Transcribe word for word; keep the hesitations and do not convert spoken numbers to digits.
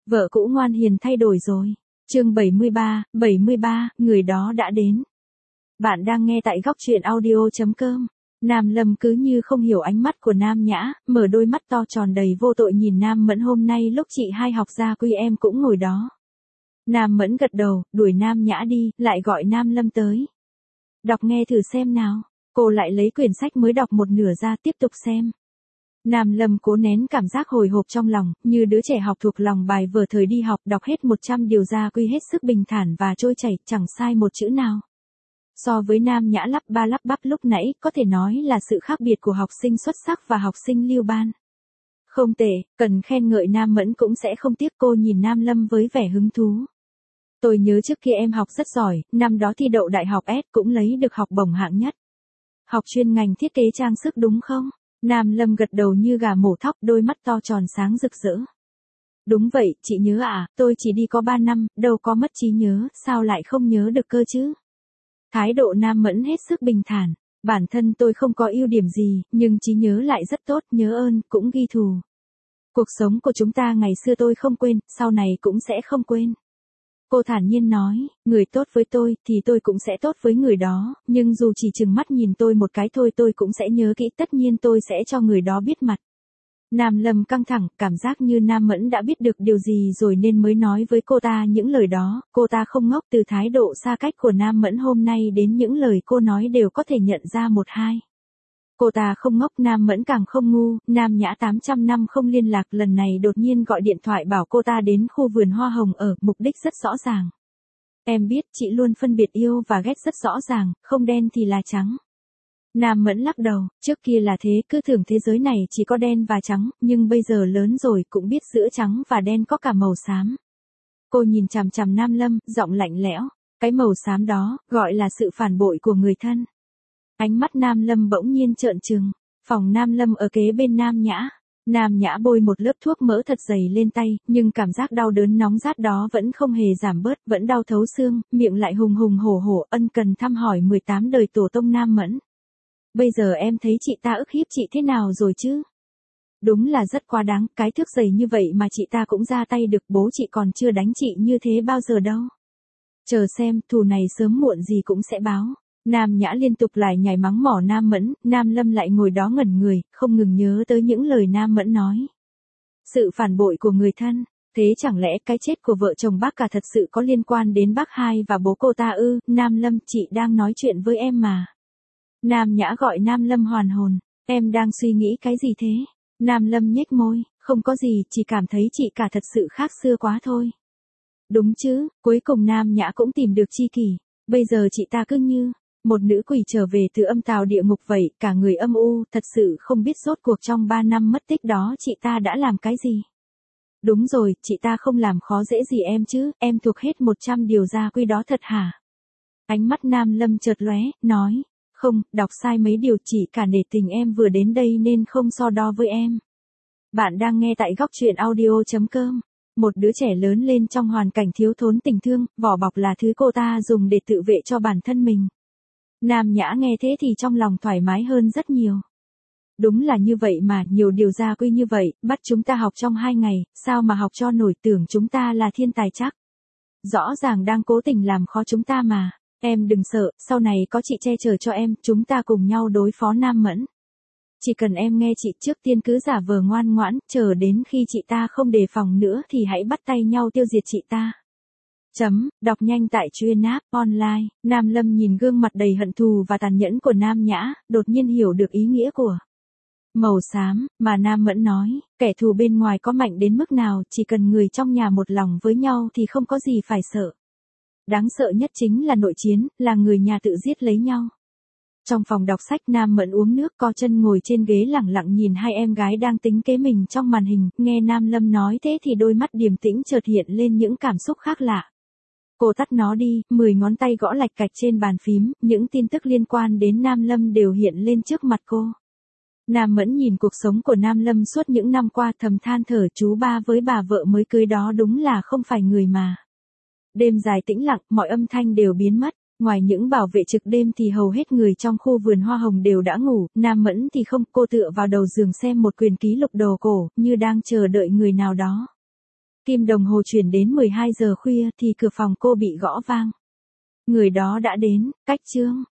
Vợ cũ ngoan hiền thay đổi rồi. Chương bảy mươi ba, bảy mươi ba, người đó đã đến. Bạn đang nghe tại góc truyện audio chấm com. Nam Lâm cứ như không hiểu ánh mắt của Nam Nhã, mở đôi mắt to tròn đầy vô tội nhìn Nam Mẫn. Hôm nay lúc chị hai học gia quy em cũng ngồi đó. Nam Mẫn gật đầu, đuổi Nam Nhã đi, lại gọi Nam Lâm tới. Đọc nghe thử xem nào. Cô lại lấy quyển sách mới đọc một nửa ra tiếp tục xem. Nam Lâm cố nén cảm giác hồi hộp trong lòng, như đứa trẻ học thuộc lòng bài vở thời đi học, đọc hết một trăm điều gia quy hết sức bình thản và trôi chảy, chẳng sai một chữ nào. So với Nam Nhã lắp ba lắp bắp lúc nãy, có thể nói là sự khác biệt của học sinh xuất sắc và học sinh lưu ban. Không tệ, cần khen ngợi Nam Mẫn cũng sẽ không tiếc. Cô nhìn Nam Lâm với vẻ hứng thú. Tôi nhớ trước kia em học rất giỏi, năm đó thi đậu đại học S cũng lấy được học bổng hạng nhất. Học chuyên ngành thiết kế trang sức đúng không? Nam Lâm gật đầu như gà mổ thóc, đôi mắt to tròn sáng rực rỡ. Đúng vậy, chị nhớ à, tôi chỉ đi có ba năm, đâu có mất trí nhớ, sao lại không nhớ được cơ chứ? Thái độ Nam Mẫn hết sức bình thản, bản thân tôi không có ưu điểm gì, nhưng trí nhớ lại rất tốt, nhớ ơn, cũng ghi thù. Cuộc sống của chúng ta ngày xưa tôi không quên, sau này cũng sẽ không quên. Cô thản nhiên nói, người tốt với tôi, thì tôi cũng sẽ tốt với người đó, nhưng dù chỉ chừng mắt nhìn tôi một cái thôi tôi cũng sẽ nhớ kỹ, tất nhiên tôi sẽ cho người đó biết mặt. Nam Lâm căng thẳng, cảm giác như Nam Mẫn đã biết được điều gì rồi nên mới nói với cô ta những lời đó. Cô ta không ngốc, từ thái độ xa cách của Nam Mẫn hôm nay đến những lời cô nói đều có thể nhận ra một hai. Cô ta không ngốc, Nam Mẫn càng không ngu. Nam Nhã tám trăm năm không liên lạc, lần này đột nhiên gọi điện thoại bảo cô ta đến khu vườn hoa hồng ở, mục đích rất rõ ràng. Em biết, chị luôn phân biệt yêu và ghét rất rõ ràng, không đen thì là trắng. Nam Mẫn lắc đầu, trước kia là thế, cứ tưởng thế giới này chỉ có đen và trắng, nhưng bây giờ lớn rồi cũng biết giữa trắng và đen có cả màu xám. Cô nhìn chằm chằm Nam Lâm, giọng lạnh lẽo, cái màu xám đó, gọi là sự phản bội của người thân. Ánh mắt Nam Lâm bỗng nhiên trợn trừng. Phòng Nam Lâm ở kế bên Nam Nhã. Nam Nhã bôi một lớp thuốc mỡ thật dày lên tay, nhưng cảm giác đau đớn nóng rát đó vẫn không hề giảm bớt, vẫn đau thấu xương, miệng lại hùng hùng hổ hổ, ân cần thăm hỏi mười tám đời tổ tông Nam Mẫn. Bây giờ em thấy chị ta ức hiếp chị thế nào rồi chứ? Đúng là rất quá đáng, cái thước dày như vậy mà chị ta cũng ra tay được, bố chị còn chưa đánh chị như thế bao giờ đâu. Chờ xem, thù này sớm muộn gì cũng sẽ báo. Nam Nhã liên tục lại nhảy mắng mỏ Nam Mẫn, Nam Lâm lại ngồi đó ngẩn người, không ngừng nhớ tới những lời Nam Mẫn nói. Sự phản bội của người thân, thế chẳng lẽ cái chết của vợ chồng bác cả thật sự có liên quan đến bác hai và bố cô ta ư? Nam Lâm, chị đang nói chuyện với em mà. Nam Nhã gọi Nam Lâm hoàn hồn, em đang suy nghĩ cái gì thế? Nam Lâm nhếch môi, không có gì, chỉ cảm thấy chị cả thật sự khác xưa quá thôi. Đúng chứ, cuối cùng Nam Nhã cũng tìm được tri kỷ, bây giờ chị ta cứ như một nữ quỷ trở về từ âm tào địa ngục vậy, cả người âm u, thật sự không biết rốt cuộc trong ba năm mất tích đó chị ta đã làm cái gì. Đúng rồi, chị ta không làm khó dễ gì em chứ, em thuộc hết một trăm điều gia quy đó thật hả? Ánh mắt Nam Lâm chợt lóe, nói, không, đọc sai mấy điều, chỉ cả nể tình em vừa đến đây nên không so đo với em. Bạn đang nghe tại góc truyện audio chấm com. Một đứa trẻ lớn lên trong hoàn cảnh thiếu thốn tình thương, vỏ bọc là thứ cô ta dùng để tự vệ cho bản thân mình. Nam Nhã nghe thế thì trong lòng thoải mái hơn rất nhiều. Đúng là như vậy mà, nhiều điều gia quy như vậy, bắt chúng ta học trong hai ngày, sao mà học cho nổi, tưởng chúng ta là thiên tài chắc. Rõ ràng đang cố tình làm khó chúng ta mà. Em đừng sợ, sau này có chị che chở cho em, chúng ta cùng nhau đối phó Nam Mẫn. Chỉ cần em nghe chị, trước tiên cứ giả vờ ngoan ngoãn, chờ đến khi chị ta không đề phòng nữa thì hãy bắt tay nhau tiêu diệt chị ta. Chấm, đọc nhanh tại chuyên app online. Nam Lâm nhìn gương mặt đầy hận thù và tàn nhẫn của Nam Nhã, đột nhiên hiểu được ý nghĩa của màu xám mà Nam Mẫn nói. Kẻ thù bên ngoài có mạnh đến mức nào, chỉ cần người trong nhà một lòng với nhau thì không có gì phải sợ. Đáng sợ nhất chính là nội chiến, là người nhà tự giết lấy nhau. Trong phòng đọc sách, Nam Mẫn uống nước, co chân ngồi trên ghế lẳng lặng nhìn hai em gái đang tính kế mình trong màn hình. Nghe Nam Lâm nói thế thì đôi mắt điềm tĩnh chợt hiện lên những cảm xúc khác lạ. Cô tắt nó đi, mười ngón tay gõ lạch cạch trên bàn phím, những tin tức liên quan đến Nam Lâm đều hiện lên trước mặt cô. Nam Mẫn nhìn cuộc sống của Nam Lâm suốt những năm qua, thầm than thở, chú ba với bà vợ mới cưới đó đúng là không phải người mà. Đêm dài tĩnh lặng, mọi âm thanh đều biến mất. Ngoài những bảo vệ trực đêm thì hầu hết người trong khu vườn hoa hồng đều đã ngủ, Nam Mẫn thì không, cô tựa vào đầu giường xem một quyển ký lục đồ cổ, như đang chờ đợi người nào đó. Kim đồng hồ chuyển đến mười hai giờ khuya thì cửa phòng cô bị gõ vang. Người đó đã đến, cách chương.